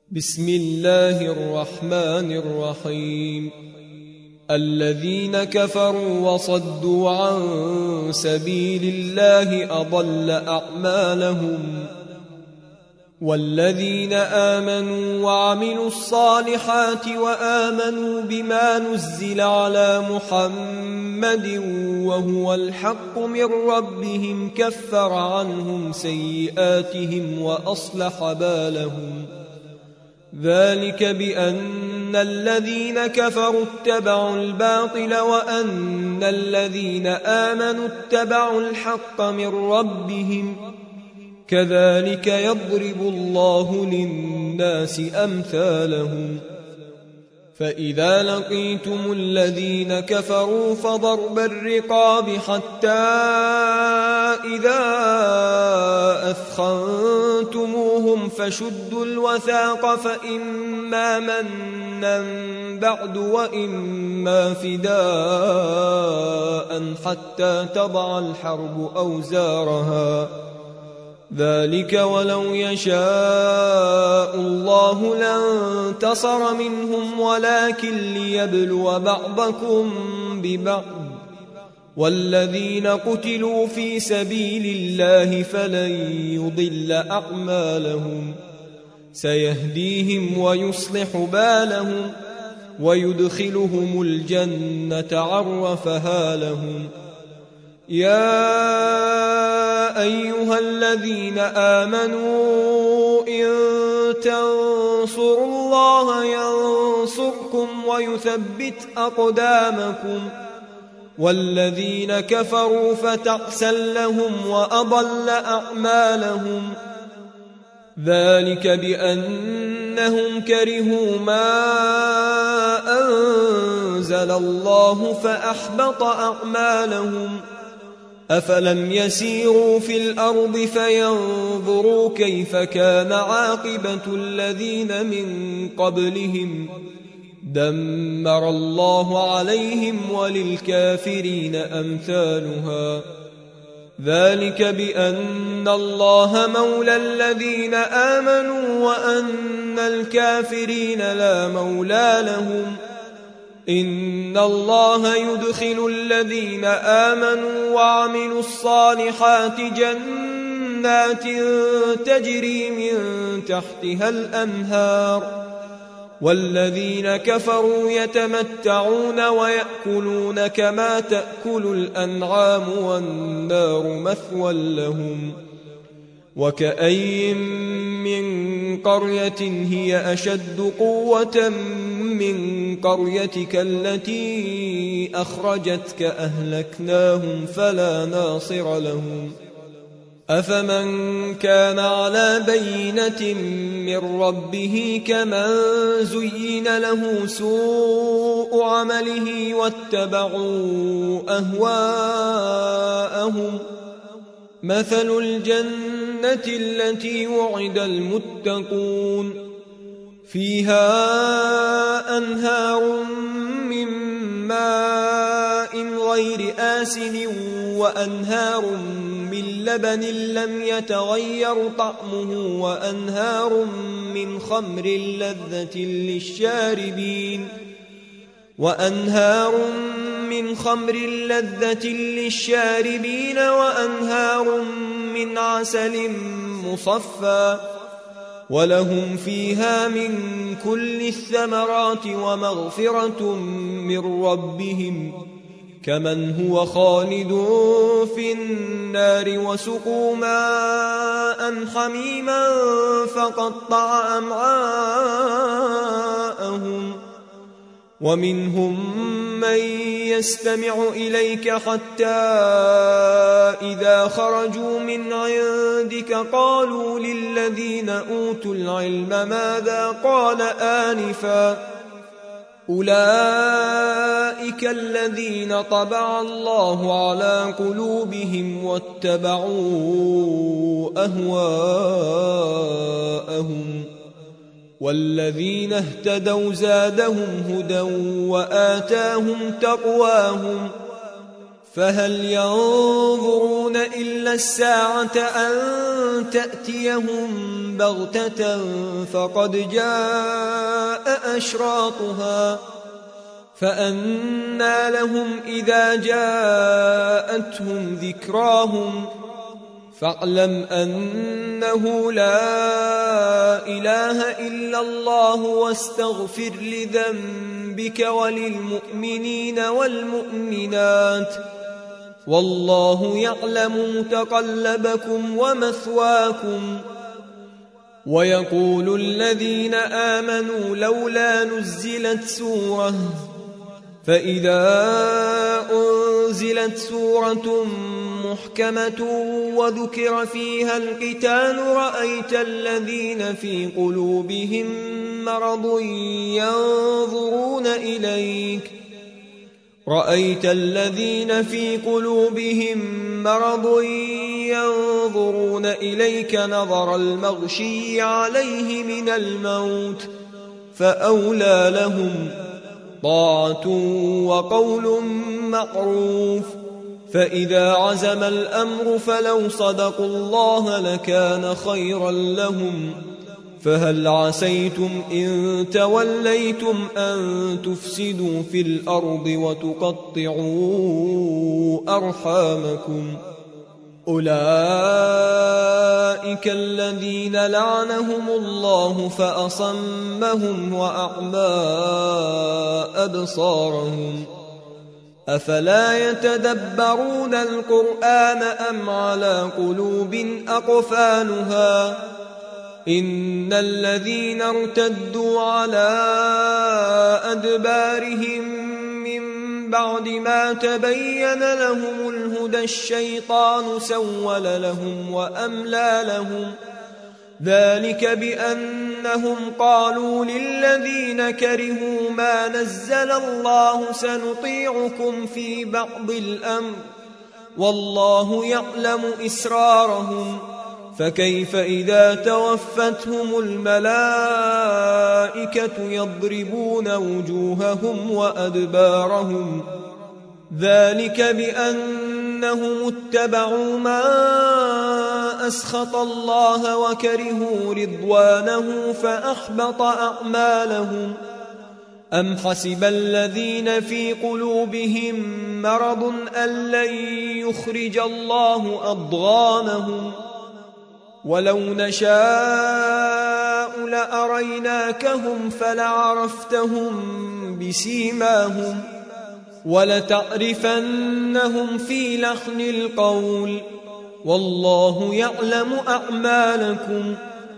بسم الله الرحمن الرحيم. الذين كفروا وصدوا عن سبيل الله أضل أعمالهم، والذين آمنوا وعملوا الصالحات وآمنوا بما نزل على محمد وهو الحق من ربهم كفر عنهم سيئاتهم وأصلح بالهم. ذلك بأن الذين كفروا اتبعوا الباطل وأن الذين آمنوا اتبعوا الحق من ربهم، كذلك يضرب الله للناس أمثالهم. فإذا لقيتم الذين كفروا فضرب الرقاب حتى إذا أثخنتموهم فشدوا الوثاق، فإما منا بعد وإما فداء حتى تضع الحرب أوزارها. ذلك ولو يشاء الله لانتصر منهم ولكن ليبلو بعضكم ببعض، والذين قتلوا في سبيل الله فلن يضل أعمالهم، سيهديهم ويصلح بالهم ويدخلهم الجنة عرفها لهم. يا أيها الذين آمنوا إن تنصروا الله ينصركم ويثبت أقدامكم، والذين كفروا فتعسا لهم وأضل أعمالهم. ذلك بأنهم كرهوا ما أنزل الله فأحبط أعمالهم. أفلم يسيروا في الأرض فينظروا كيف كان عاقبة الذين من قبلهم، دمر الله عليهم وللكافرين أمثالها. ذلك بأن الله مولى الذين آمنوا وأن الكافرين لا مولى لهم. إن الله يدخل الذين آمنوا وعملوا الصالحات جنات تجري من تحتها الأنهار، والذين كفروا يتمتعون ويأكلون كما تأكل الأنعام والنار مثوى لهم. وكأي من قرية هي أشد قوة من قريتك التي أخرجتك أهلكناهم فلا ناصر لهم. أفمن كان على بينة من ربه كمن زين له سوء عمله واتبعوا أهواءهم. مثل الجنة التي وعد المتقون فيها أنهار من ماء غير آسن وأنهار من لبن لم يتغير طعمه وأنهار من خمر لذة للشاربين وأنهار من عسل مصفى، ولهم فيها من كل الثمرات ومغفرة من ربهم، كمن هو خالد في النار وسقوا ماء حميما فقطع أمعاءهم. ومنهم من يستمع إليك حتى إذا خرجوا من عندك قالوا للذين أوتوا العلم ماذا قال آنفا، أولئك الذين طبع الله على قلوبهم واتبعوا أهواءهم. والذين اهتدوا زادهم هدى وآتاهم تقواهم، فهل ينظرون إلا الساعة أن تأتيهم بغتة فقد جاء أشراطها فأنى لهم إذا جاءتهم ذكراهم فاعلم أنه لا إله إلا الله واستغفر لذنبك وللمؤمنين والمؤمنات والله يعلم متقلبكم ومثواكم. ويقول الذين آمنوا لولا نزلت سورة فإذا أنزلت سورة محكمة وذكر فيها القتال رأيت الذين في قلوبهم مرض ينظرون إليك نظر المغشي عليه من الموت فأولى لهم طاعة وقول معروف. فإذا عزم الأمر فلو صدقوا الله لكان خيرا لهم. فهل عسيتم إن توليتم أن تفسدوا في الأرض وتقطعوا أرحامكم أولئك الذين لعنهم الله فأصمهم وأعمى أبصارهم أفلا يتدبرون القرآن أم على قلوب أقفالها إن الذين ارتدوا على أدبارهم من بعد ما تبين لهم الهدى الشيطان سول لهم وأملى لهم ذلك بأنهم قالوا للذين كرهوا ما نزل الله سنطيعكم في بعض الأمر والله يعلم إسرارهم فكيف إذا توفتهم الملائكة يضربون وجوههم وأدبارهم ذلك بأنهم اتبعوا ما أسخط الله وكرهوا رضوانه فأحبط أعمالهم. أم حسب الذين في قلوبهم مرض أن لن يخرج الله أضغانهم ولو نشاء لأريناكهم فلعرفتهم بسيماهم ولتعرفنهم في لحن القول والله يعلم أعمالكم.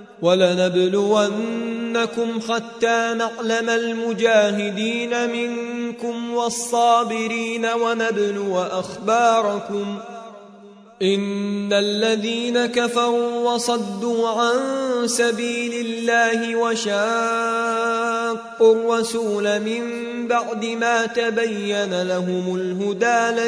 ولنبلونكم حتى نعلم المجاهدين منكم والصابرين ونبلو أخباركم. إن الذين كفروا وصدوا عن سبيل الله وشاقوا الرسول من بعد ما تبين لهم الهدى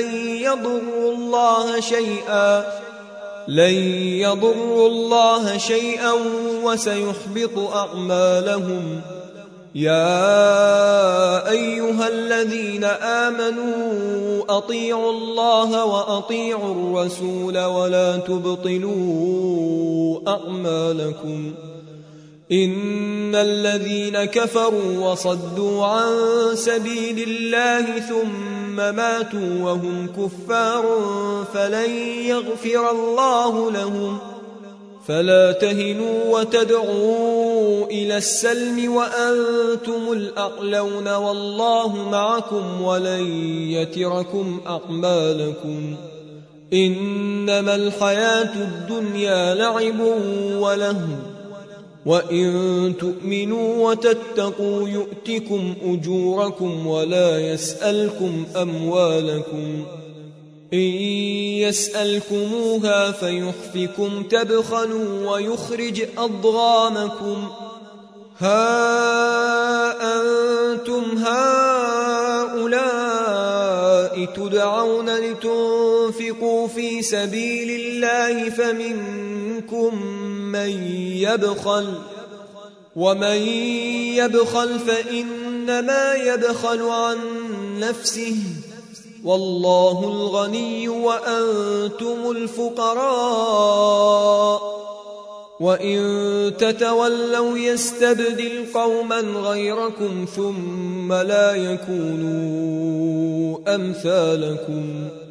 لن يضروا الله شيئا وسيحبط أعمالهم. يا أيها الذين آمنوا أطيعوا الله وأطيعوا الرسول ولا تبطلوا أعمالكم. إن الذين كفروا وصدوا عن سبيل الله ثم ماتوا وهم كفار فلن يغفر الله لهم. فلا تهنوا وتدعوا إلى السلم وأنتم الأعلون والله معكم ولن يتركم أعمالكم. إنما الحياة الدنيا لعب ولهو وإن تؤمنوا وتتقوا يؤتكم أجوركم ولا يسألكم أموالكم. إن يسألكموها فيحفكم تبخلوا ويخرج أضغانكم. ها أنتم هؤلاء تدعون لتنفقوا في سبيل الله فمنكم من يبخل ومن يبخل فإنما يبخل عن نفسه والله الغني وأنتم الفقراء وإن تتولوا يستبدل قوما غيركم ثم لا يكونوا أمثالكم